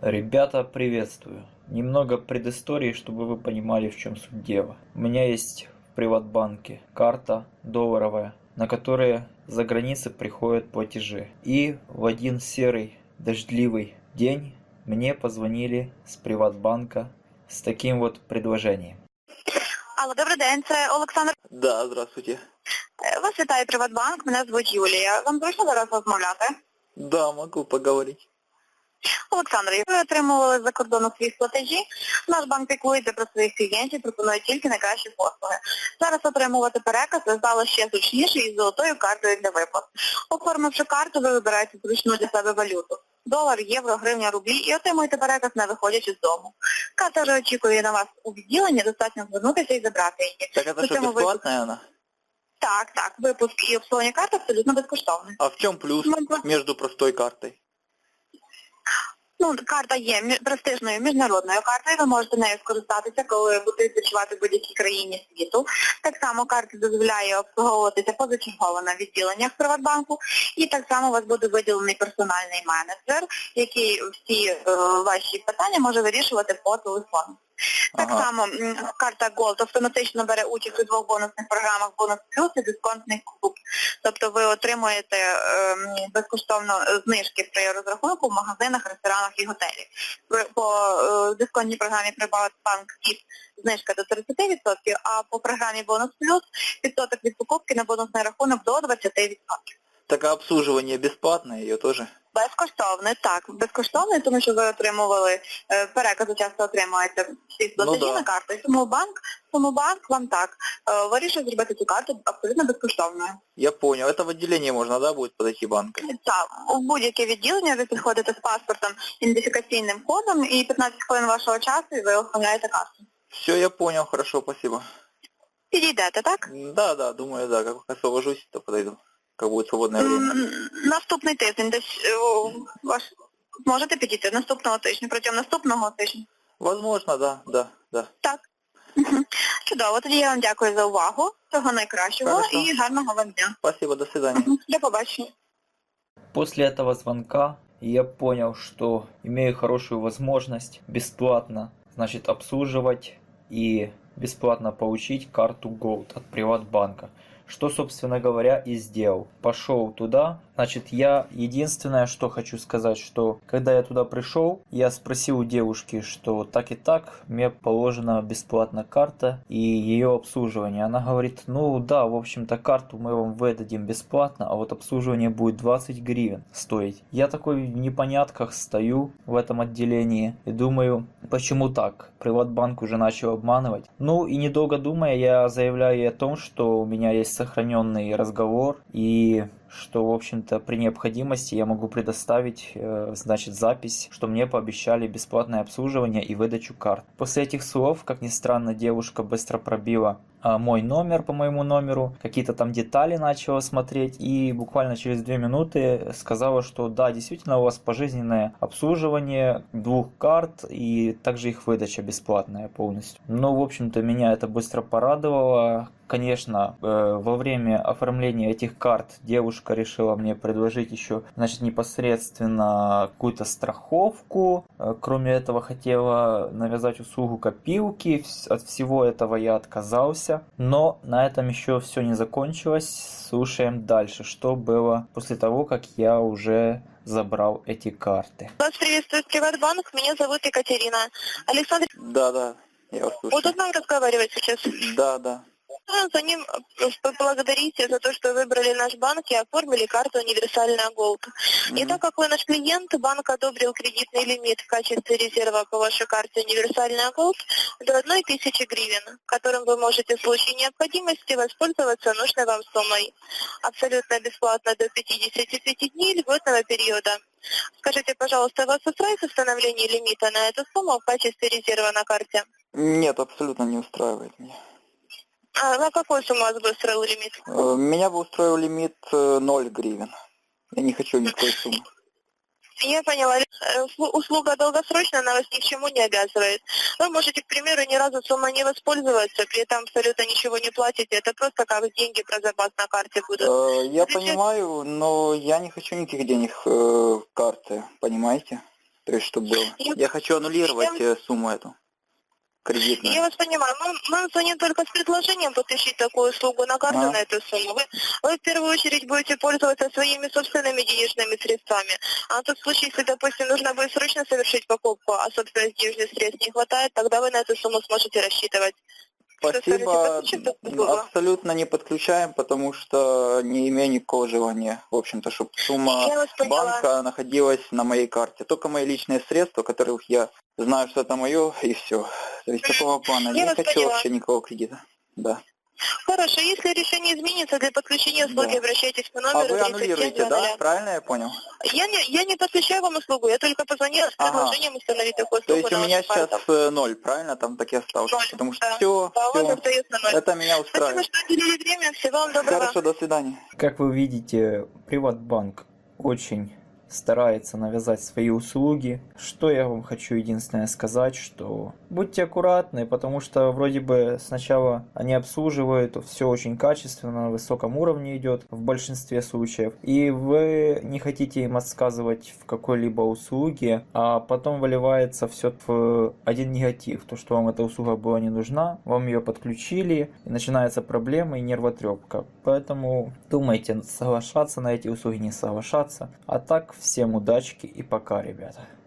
Ребята, приветствую. Немного предыстории, чтобы вы понимали, в чем суть дела. У меня есть в Приватбанке карта долларовая, на которые за границей приходят платежи. И в один серый дождливый день мне позвонили з Приватбанка з таким вот предложением. Алло, добрий день, це Олександр. Да, здравствуйте. Вас вітає Приватбанк, мене звуть Юлія. Вам зручно зараз розмовляти? Да, могу поговорить. Олександр, ви отримували за кордону свої платежі. Наш банк піклується про своїх клієнтів, пропонує тільки найкращі послуги. Зараз отримувати переказ стало ще зручніше із золотою картою для виплат. Оформивши карту, ви вибираєте зручну для себе валюту. Долар, євро, гривня, рублі і отримуєте переказ, не виходячи з дому. Карта вже очікує на вас у відділенні, достатньо звернутися і забрати її. Так это что, бесплатная она? Так, випуск і обслуговування карти абсолютно безкоштовний. А в чем плюс между простой картой? Карта є престижною міжнародною картою, ви можете нею скористатися, коли будете відпочивати в будь-якій країні світу. Так само карта дозволяє обслуговуватися позачергово на відділеннях Приватбанку, і так само у вас буде виділений персональний менеджер, який всі ваші питання може вирішувати по телефону. Так само карта Gold автоматично бере участь у двох бонусних програмах «Бонус плюс» і «Дисконтний клуб». Тобто ви отримуєте безкоштовно знижки при розрахунку в магазинах, ресторанах і готелях. По дисконтній програмі Приватбанк знижка до 30%, а по програмі «Бонус плюс» відсоток від покупки на бонусний рахунок до 20%. Так а обслуживание бесплатное ее тоже? Безкоштовне, так. Безкоштовне, тому що ви отримували, перекази часто отримуєте всі платежі на карту. Тому банк вам так вирішив зробити цю карту абсолютно безкоштовною. Я понял. Это в отделении можно, да, будет подойти банка? Так. У будь-яке відділення ви підходите з паспортом, ідентифікаційним кодом і 15 хвилин вашого часу і ви оформляєте карту. Все, я понял. Хорошо, спасибо. Підійдете, так? Да, думаю, да. Как освобожусь, то подойду. Как будет свободное время. Наступний тиждень десь можете підійти наступного тижня, протягом наступного тижня? Возможно, да. Так. Чудово, тоді я вам дякую за увагу. Всього найкращого. Хорошо. І гарного вам дня. Спасибо, до свидания. До побачення. После этого звонка я понял, что имею хорошую возможность бесплатно, обслуживать и бесплатно получить карту Gold от Приватбанка. Что, собственно говоря, и сделал. Пошел туда. Я единственное, что хочу сказать, что когда я туда пришел, я спросил у девушки, что так и так, мне положена бесплатно карта и ее обслуживание. Она говорит, да, в общем-то, карту мы вам выдадим бесплатно, а вот обслуживание будет 20 гривен стоить. Я такой в непонятках стою в этом отделении и думаю, почему так? Приватбанк уже начал обманывать. И недолго думая, я заявляю ей о том, что у меня есть сохраненный разговор и что, в общем-то, при необходимости я могу предоставить, запись, что мне пообещали бесплатное обслуживание и выдачу карт. После этих слов, как ни странно, девушка быстро пробила мой номер по моему номеру, какие-то там детали начала смотреть и буквально через 2 минуты сказала, что да, действительно у вас пожизненное обслуживание 2 карт и также их выдача бесплатная полностью. В общем-то, меня это быстро порадовало. Конечно, во время оформления этих карт девушка решила мне предложить еще, непосредственно какую-то страховку. Кроме этого, хотела навязать услугу копилки. От всего этого я отказался. Но на этом еще все не закончилось. Слушаем дальше, что было после того, как я уже забрал эти карты. Вас приветствует Приватбанк, меня зовут Екатерина. Александр... Да, я вас слушаю. Удобно разговаривать сейчас? Да. За ним поблагодарите за то, что выбрали наш банк и оформили карту «Универсальная Gold». И так как вы наш клиент, банк одобрил кредитный лимит в качестве резерва по вашей карте «Универсальная Gold» до 1000 гривен, которым вы можете в случае необходимости воспользоваться нужной вам суммой. Абсолютно бесплатно до 55 дней льготного периода. Скажите, пожалуйста, вас устраивает установление лимита на эту сумму в качестве резерва на карте? Нет, абсолютно не устраивает меня. А на какую сумму вас бы устроил лимит? Меня бы устроил лимит 0 гривен. Я не хочу никакой суммы. Я поняла. Услуга долгосрочная, она вас ни к чему не обязывает. Вы можете, к примеру, ни разу суммой не воспользоваться, при этом абсолютно ничего не платите. Это просто как деньги про запас на карте будут. Я понимаю, но я не хочу никаких денег в карте, понимаете? То есть, чтобы было. Я хочу аннулировать сумму эту кредитную. Я вас понимаю. Мы звоним только с предложением подключить такую услугу на карту на эту сумму. Вы в первую очередь будете пользоваться своими собственными денежными средствами. А на тот случай, если, допустим, нужно будет срочно совершить покупку, а собственных денежных средств не хватает, тогда вы на эту сумму сможете рассчитывать. Спасибо. Абсолютно не подключаем, потому что не имею никакого желания, в общем-то, чтобы сумма банка находилась на моей карте. Только мои личные средства, которых я знаю, что это мое, и все. То есть такого плана. Я не хочу вообще никакого кредита. Да. Хорошо, если решение изменится, для подключения услуги обращайтесь по номеру. А вы аннулируете, да? Правильно я понял? Я не подключаю вам услугу, я только позвонила с предложением установить такую услугу. То есть у меня сейчас 0, правильно? Там так и осталось. 0, потому что все, это меня устраивает. Спасибо, что уделили время, всего вам доброго. Хорошо, до свидания. Как вы видите, Приватбанк очень старается навязать свои услуги. Что я вам хочу единственное сказать, что будьте аккуратны, потому что вроде бы сначала они обслуживают, все очень качественно, на высоком уровне идет в большинстве случаев, и вы не хотите им отсказывать в какой-либо услуге, а потом выливается все в один негатив, то что вам эта услуга была не нужна, вам ее подключили, и начинаются проблемы и нервотрепка. Поэтому думайте, соглашаться на эти услуги, не соглашаться. А так, всем удачки и пока, ребята.